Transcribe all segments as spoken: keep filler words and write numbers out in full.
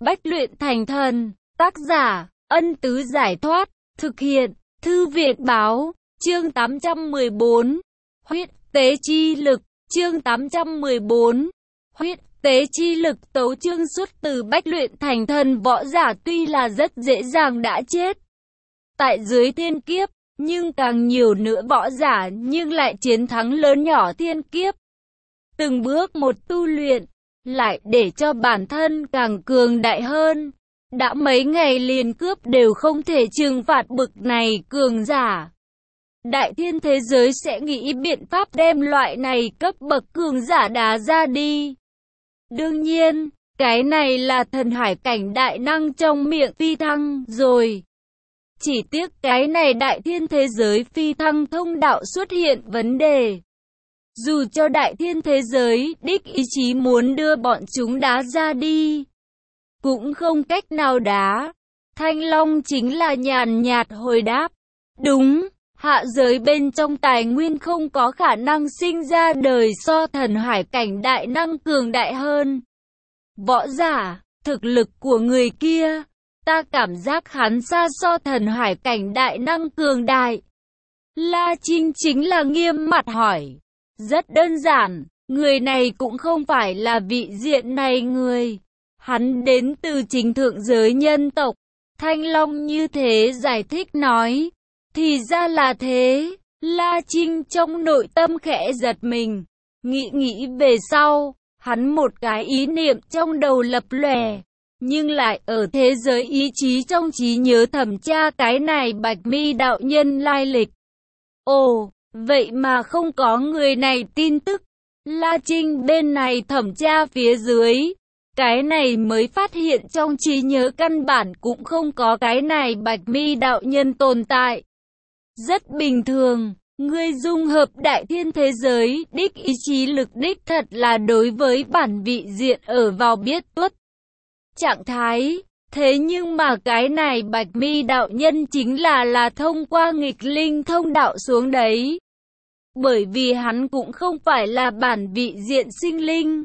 Bách luyện thành thần. Tác giả, Ân Tứ Giải Thoát. Thực hiện, Thư viện Báo. Chương tám trăm mười bốn. Huyết tế chi lực. Chương tám trăm mười bốn. Huyết tế chi lực. Tấu chương xuất từ Bách luyện thành thần. Võ giả tuy là rất dễ dàng đã chết tại dưới thiên kiếp, nhưng càng nhiều nữa võ giả nhưng lại chiến thắng lớn nhỏ thiên kiếp. Từng bước một tu luyện, lại để cho bản thân càng cường đại hơn. Đã mấy ngày liền cướp đều không thể trừng phạt bực này cường giả. Đại thiên thế giới sẽ nghĩ biện pháp đem loại này cấp bậc cường giả đá ra đi. Đương nhiên, cái này là thần hải cảnh đại năng trong miệng phi thăng rồi. Chỉ tiếc cái này đại thiên thế giới phi thăng thông đạo xuất hiện vấn đề. Dù cho đại thiên thế giới đích ý chí muốn đưa bọn chúng đá ra đi, cũng không cách nào đá. Thanh Long chính là nhàn nhạt hồi đáp. Đúng, hạ giới bên trong tài nguyên không có khả năng sinh ra đời so thần hải cảnh đại năng cường đại hơn. Võ giả, thực lực của người kia, ta cảm giác hắn xa so thần hải cảnh đại năng cường đại. La Trinh chính là nghiêm mặt hỏi. Rất đơn giản, người này cũng không phải là vị diện này người. Hắn đến từ chính thượng giới nhân tộc. Thanh Long như thế giải thích nói. Thì ra là thế. La Trinh trong nội tâm khẽ giật mình. Nghĩ nghĩ về sau, hắn một cái ý niệm trong đầu lập lòe. Nhưng lại ở thế giới ý chí trong trí nhớ thẩm tra cái này Bạch Mi đạo nhân lai lịch. Ồ, vậy mà không có người này tin tức. La Trinh bên này thẩm tra phía dưới. Cái này mới phát hiện trong trí nhớ căn bản cũng không có cái này Bạch Mi đạo nhân tồn tại. Rất bình thường, ngươi dung hợp đại thiên thế giới, đích ý chí lực đích thật là đối với bản vị diện ở vào biết tuất trạng thái. Thế nhưng mà cái này Bạch Mi đạo nhân chính là là thông qua nghịch linh thông đạo xuống đấy. Bởi vì hắn cũng không phải là bản vị diện sinh linh,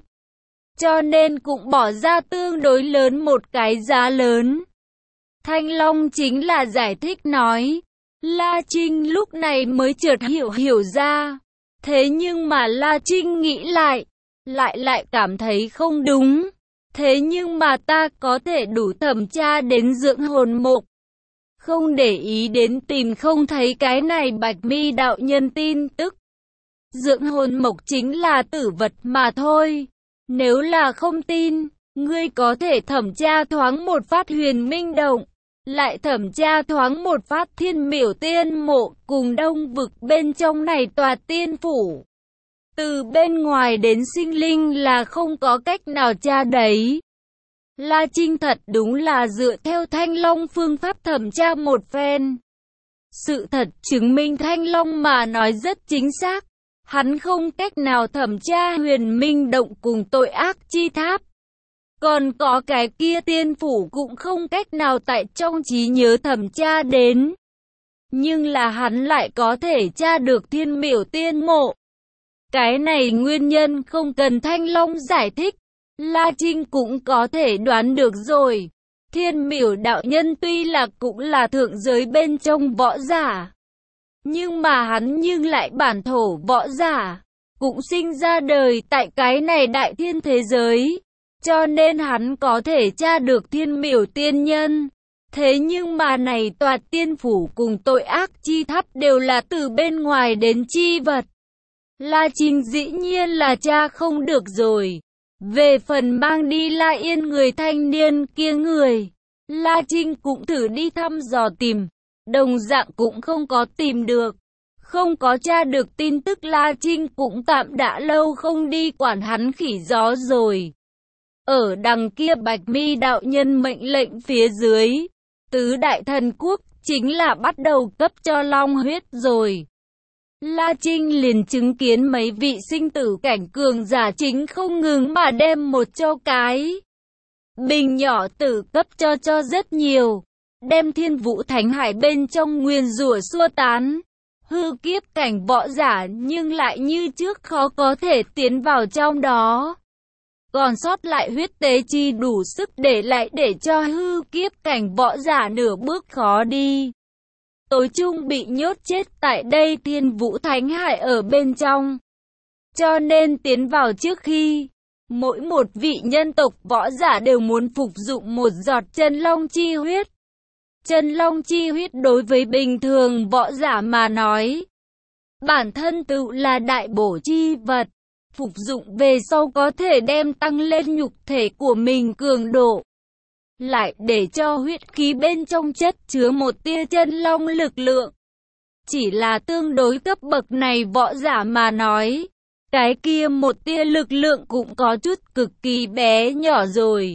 cho nên cũng bỏ ra tương đối lớn một cái giá lớn. Thanh Long chính là giải thích nói. La Trinh lúc này mới chợt hiểu hiểu ra. Thế nhưng mà La Trinh nghĩ lại, lại lại cảm thấy không đúng. Thế nhưng mà ta có thể đủ thẩm tra đến dưỡng hồn mục, không để ý đến tìm không thấy cái này Bạch Mi đạo nhân tin tức. Dưỡng hồn mộc chính là tử vật mà thôi. Nếu là không tin, ngươi có thể thẩm tra thoáng một phát Huyền Minh Động, lại thẩm tra thoáng một phát Thiên Miểu Tiên Mộ cùng đông vực bên trong này tòa tiên phủ. Từ bên ngoài đến sinh linh là không có cách nào tra đấy. La Trinh thật đúng là dựa theo Thanh Long phương pháp thẩm tra một phen. Sự thật chứng minh Thanh Long mà nói rất chính xác. Hắn không cách nào thẩm tra Huyền Minh Động cùng tội ác chi tháp. Còn có cái kia tiên phủ cũng không cách nào tại trong trí nhớ thẩm tra đến. Nhưng là hắn lại có thể tra được Thiên Miểu Tiên Mộ. Cái này nguyên nhân không cần Thanh Long giải thích. La Trinh cũng có thể đoán được rồi. Thiên Miểu đạo nhân tuy là cũng là thượng giới bên trong võ giả, nhưng mà hắn nhưng lại bản thổ võ giả, cũng sinh ra đời tại cái này đại thiên thế giới. Cho nên hắn có thể tra được Thiên Miểu tiên nhân. Thế nhưng mà này tòa tiên phủ cùng tội ác chi tháp đều là từ bên ngoài đến chi vật. La Trinh dĩ nhiên là tra không được rồi. Về phần mang đi La Yên người thanh niên kia người, La Trinh cũng thử đi thăm dò tìm, đồng dạng cũng không có tìm được. Không có tra được tin tức La Trinh cũng tạm đã lâu không đi quản hắn khỉ gió rồi. Ở đằng kia Bạch Mi đạo nhân mệnh lệnh phía dưới, tứ đại thần quốc chính là bắt đầu cấp cho long huyết rồi. La Trinh liền chứng kiến mấy vị sinh tử cảnh cường giả chính không ngừng mà đem một châu cái bình nhỏ tử cấp cho cho rất nhiều, đem thiên vũ thánh hải bên trong nguyền rủa xua tán. Hư kiếp cảnh võ giả nhưng lại như trước khó có thể tiến vào trong đó. còn sót lại huyết tế chi đủ sức để lại để cho hư kiếp cảnh võ giả nửa bước khó đi. Tối chung bị nhốt chết tại đây, Thiên Vũ Thánh Hải ở bên trong. Cho nên tiến vào trước khi, mỗi một vị nhân tộc võ giả đều muốn phục dụng một giọt chân long chi huyết. Chân long chi huyết đối với bình thường võ giả mà nói, bản thân tự là đại bổ chi vật. Phục dụng về sau có thể đem tăng lên nhục thể của mình cường độ, lại để cho huyết khí bên trong chất chứa một tia chân long lực lượng. Chỉ là tương đối cấp bậc này võ giả mà nói, cái kia một tia lực lượng cũng có chút cực kỳ bé nhỏ rồi.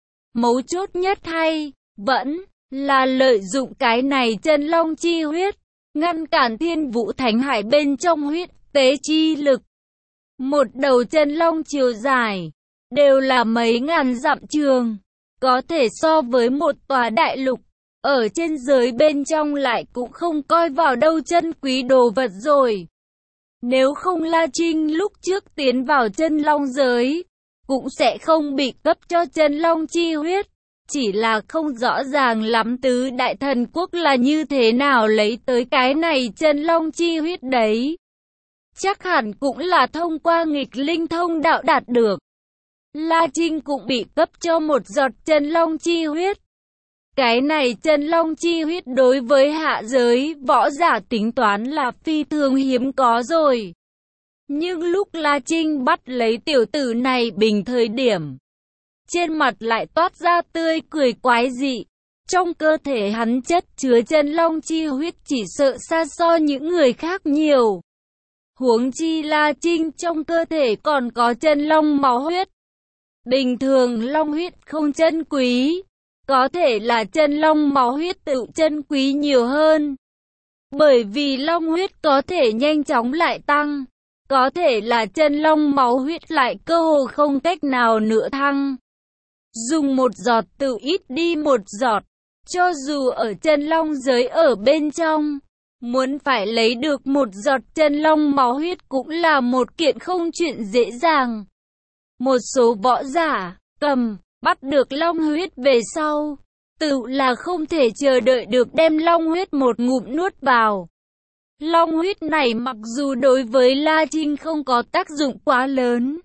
Mấu chốt nhất hay vẫn là lợi dụng cái này chân long chi huyết, ngăn cản Thiên Vũ Thánh Hải bên trong huyết tế chi lực. Một đầu chân long chiều dài, đều là mấy ngàn dặm trường, có thể so với một tòa đại lục. Ở trên giới bên trong lại cũng không coi vào đâu chân quý đồ vật rồi. Nếu không La Trinh lúc trước tiến vào chân long giới, cũng sẽ không bị cấp cho chân long chi huyết. Chỉ là không rõ ràng lắm tứ đại thần quốc là như thế nào lấy tới cái này chân long chi huyết đấy. Chắc hẳn cũng là thông qua nghịch linh thông đạo đạt được. La Trinh cũng bị cấp cho một giọt chân long chi huyết. Cái này chân long chi huyết đối với hạ giới võ giả tính toán là phi thường hiếm có rồi. Nhưng lúc La Trinh bắt lấy tiểu tử này bình thời điểm, trên mặt lại toát ra tươi cười quái dị. Trong cơ thể hắn chất chứa chân long chi huyết chỉ sợ xa so những người khác nhiều. Huống chi La Trinh trong cơ thể còn có chân long máu huyết. Bình thường long huyết không chân quý, có thể là chân long máu huyết tự chân quý nhiều hơn. Bởi vì long huyết có thể nhanh chóng lại tăng, có thể là chân long máu huyết lại cơ hồ không cách nào nữa thăng. Dùng một giọt tự ít đi một giọt, cho dù ở chân long giới ở bên trong, muốn phải lấy được một giọt chân long máu huyết cũng là một kiện không chuyện dễ dàng. Một số võ giả, cầm, bắt được long huyết về sau, tự là không thể chờ đợi được đem long huyết một ngụm nuốt vào. Long huyết này mặc dù đối với La Trinh không có tác dụng quá lớn,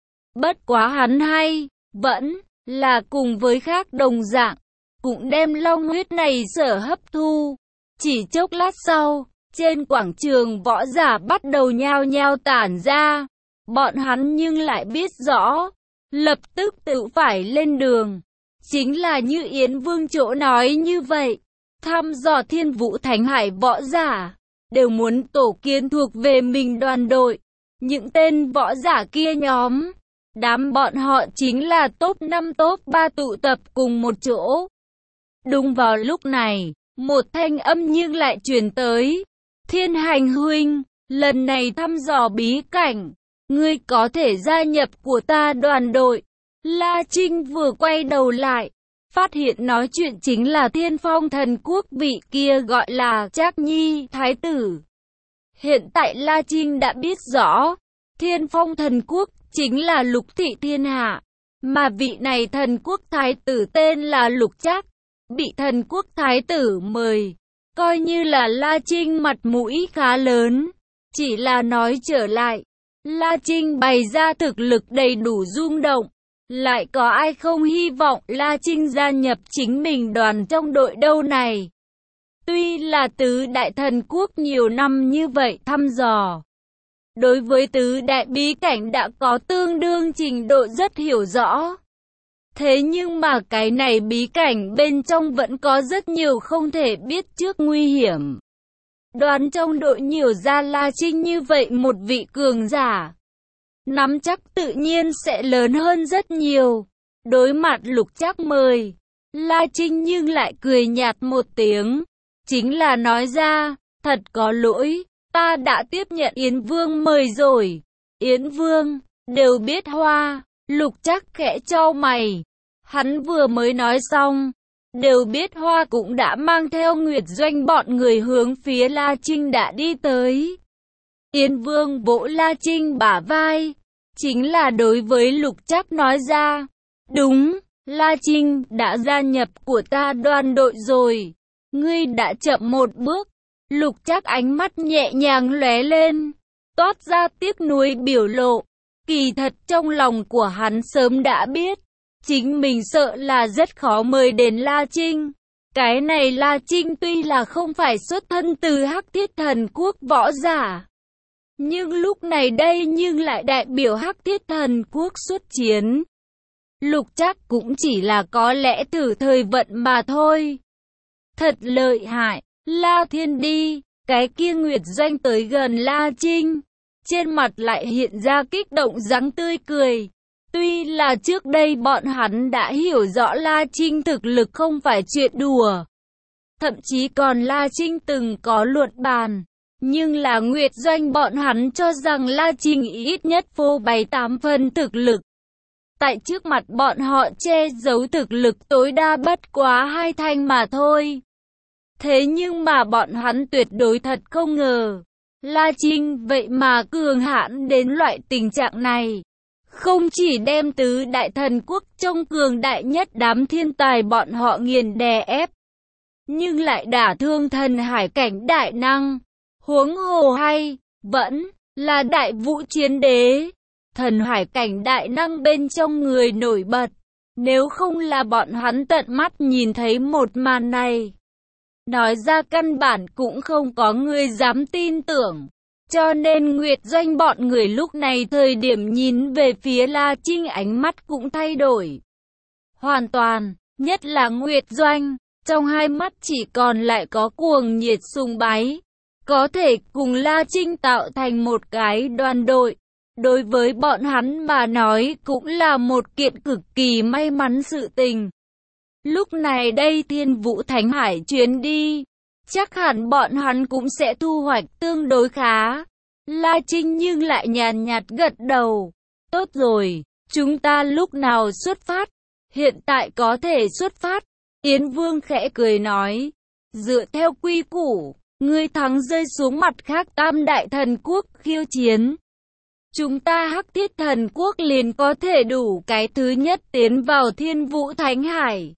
bất quá hắn hay, vẫn là cùng với khác đồng dạng, cũng đem long huyết này sở hấp thu. Chỉ chốc lát sau, trên quảng trường võ giả bắt đầu nhao nhao tản ra. Bọn hắn nhưng lại biết rõ, lập tức tự phải lên đường. Chính là như Yến Vương chỗ nói như vậy, thăm dò Thiên Vũ Thánh Hải võ giả, đều muốn tổ kiến thuộc về mình đoàn đội. Những tên võ giả kia nhóm, đám bọn họ chính là top năm top ba tụ tập cùng một chỗ. Đúng vào lúc này, một thanh âm nhưng lại truyền tới. Thiên Hành huynh, lần này thăm dò bí cảnh, ngươi có thể gia nhập của ta đoàn đội. La Trinh vừa quay đầu lại, phát hiện nói chuyện chính là Thiên Phong Thần Quốc vị kia gọi là Trác Nhi Thái tử. Hiện tại La Trinh đã biết rõ, Thiên Phong Thần Quốc chính là Lục Thị Thiên Hạ, mà vị này thần quốc thái tử tên là Lục Trác, bị thần quốc thái tử mời, coi như là La Trinh mặt mũi khá lớn. Chỉ là nói trở lại, La Trinh bày ra thực lực đầy đủ rung động, lại có ai không hy vọng La Trinh gia nhập chính mình đoàn trong đội đâu này. Tuy là tứ đại thần quốc nhiều năm như vậy thăm dò, đối với tứ đại bí cảnh đã có tương đương trình độ rất hiểu rõ. Thế nhưng mà cái này bí cảnh bên trong vẫn có rất nhiều không thể biết trước nguy hiểm. Đoàn trong đội nhiều ra La Trinh như vậy một vị cường giả, nắm chắc tự nhiên sẽ lớn hơn rất nhiều. Đối mặt Lục Trác mời, La Trinh nhưng lại cười nhạt một tiếng, chính là nói ra, thật có lỗi, ta đã tiếp nhận Yến Vương mời rồi. Yến Vương, đều biết hoa. Lục Trác khẽ chau mày, hắn vừa mới nói xong, đều biết hoa cũng đã mang theo Nguyệt Doanh bọn người hướng phía La Trinh đã đi tới. Yến Vương vỗ La Trinh bả vai, chính là đối với Lục Trác nói ra. Đúng, La Trinh đã gia nhập của ta đoàn đội rồi. Ngươi đã chậm một bước. Lục Trác ánh mắt nhẹ nhàng lóe lên, toát ra tiếc nuối biểu lộ. Kỳ thật trong lòng của hắn sớm đã biết, chính mình sợ là rất khó mời đến La Trinh. Cái này La Trinh tuy là không phải xuất thân từ Hắc Thiết Thần Quốc võ giả, nhưng lúc này đây nhưng lại đại biểu Hắc Thiết Thần Quốc xuất chiến. Lục Trác cũng chỉ là có lẽ thử thời vận mà thôi. Thật lợi hại, La Thiên đi, cái kia Nguyệt Doanh tới gần La Trinh, trên mặt lại hiện ra kích động dáng tươi cười. Tuy là trước đây bọn hắn đã hiểu rõ La Trinh thực lực không phải chuyện đùa, thậm chí còn La Trinh từng có luận bàn, nhưng là Nguyệt Doanh bọn hắn cho rằng La Trinh ít nhất phô bày tám phần thực lực. Tại trước mặt bọn họ che giấu thực lực tối đa bất quá hai thanh mà thôi. Thế nhưng mà bọn hắn tuyệt đối thật không ngờ, La Trinh vậy mà cường hãn đến loại tình trạng này. Không chỉ đem tứ đại thần quốc trong cường đại nhất đám thiên tài bọn họ nghiền đè ép, nhưng lại đả thương thần hải cảnh đại năng. Huống hồ hay, vẫn là đại vũ chiến đế, thần hải cảnh đại năng bên trong người nổi bật. Nếu không là bọn hắn tận mắt nhìn thấy một màn này, nói ra căn bản cũng không có người dám tin tưởng. Cho nên Nguyệt Doanh bọn người lúc này thời điểm nhìn về phía La Trinh ánh mắt cũng thay đổi. Hoàn toàn, nhất là Nguyệt Doanh, trong hai mắt chỉ còn lại có cuồng nhiệt sùng bái. Có thể cùng La Trinh tạo thành một cái đoàn đội, đối với bọn hắn mà nói cũng là một kiện cực kỳ may mắn sự tình. Lúc này đây Thiên Vũ Thánh Hải chuyến đi, chắc hẳn bọn hắn cũng sẽ thu hoạch tương đối khá. La Trinh nhưng lại nhàn nhạt gật đầu. Tốt rồi, chúng ta lúc nào xuất phát? Hiện tại có thể xuất phát. Yến Vương khẽ cười nói. Dựa theo quy củ, ngươi thắng rơi xuống mặt khác tam đại thần quốc khiêu chiến. Chúng ta Hắc Thiết Thần Quốc liền có thể đủ cái thứ nhất tiến vào Thiên Vũ Thánh Hải.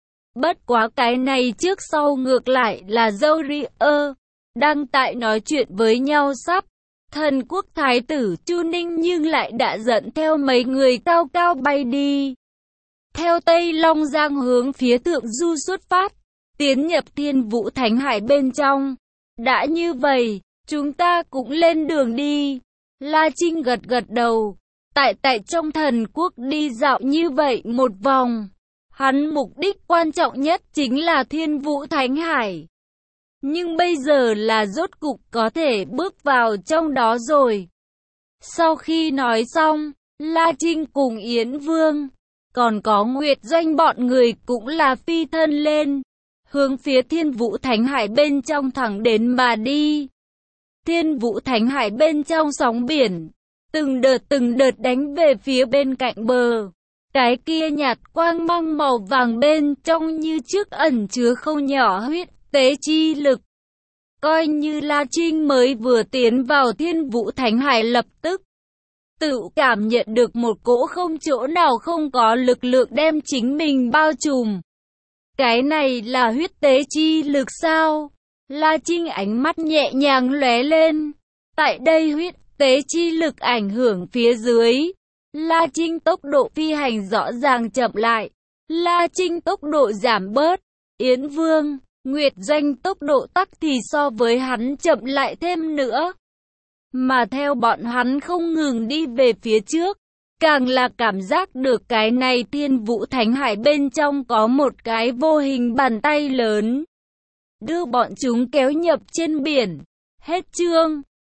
Bất quá cái này trước sau ngược lại là Zodiac đang tại nói chuyện với nhau sắp. Thần quốc thái tử Chu Ninh nhưng lại đã dẫn theo mấy người cao cao bay đi. Theo Tây Long Giang hướng phía thượng du xuất phát, tiến nhập Thiên Vũ Thánh Hải bên trong. Đã như vậy, chúng ta cũng lên đường đi. La Trinh gật gật đầu. Tại tại trong thần quốc đi dạo như vậy một vòng, hắn mục đích quan trọng nhất chính là Thiên Vũ Thánh Hải. Nhưng bây giờ là rốt cục có thể bước vào trong đó rồi. Sau khi nói xong, La Trinh cùng Yến Vương, còn có Nguyệt Doanh bọn người cũng là phi thân lên, hướng phía Thiên Vũ Thánh Hải bên trong thẳng đến mà đi. Thiên Vũ Thánh Hải bên trong sóng biển, từng đợt từng đợt đánh về phía bên cạnh bờ. Cái kia nhạt quang mang màu vàng bên trong như trước ẩn chứa không nhỏ huyết tế chi lực. Coi như La Trinh mới vừa tiến vào Thiên Vũ Thánh Hải lập tức tự cảm nhận được một cỗ không chỗ nào không có lực lượng đem chính mình bao trùm. Cái này là huyết tế chi lực sao? La Trinh ánh mắt nhẹ nhàng lóe lên. Tại đây huyết tế chi lực ảnh hưởng phía dưới, La Trinh tốc độ phi hành rõ ràng chậm lại. La Trinh tốc độ giảm bớt. Yến Vương, Nguyệt Doanh tốc độ tắc thì so với hắn chậm lại thêm nữa. Mà theo bọn hắn không ngừng đi về phía trước, càng là cảm giác được cái này Thiên Vũ Thánh Hải bên trong có một cái vô hình bàn tay lớn, đưa bọn chúng kéo nhập trên biển. Hết chương.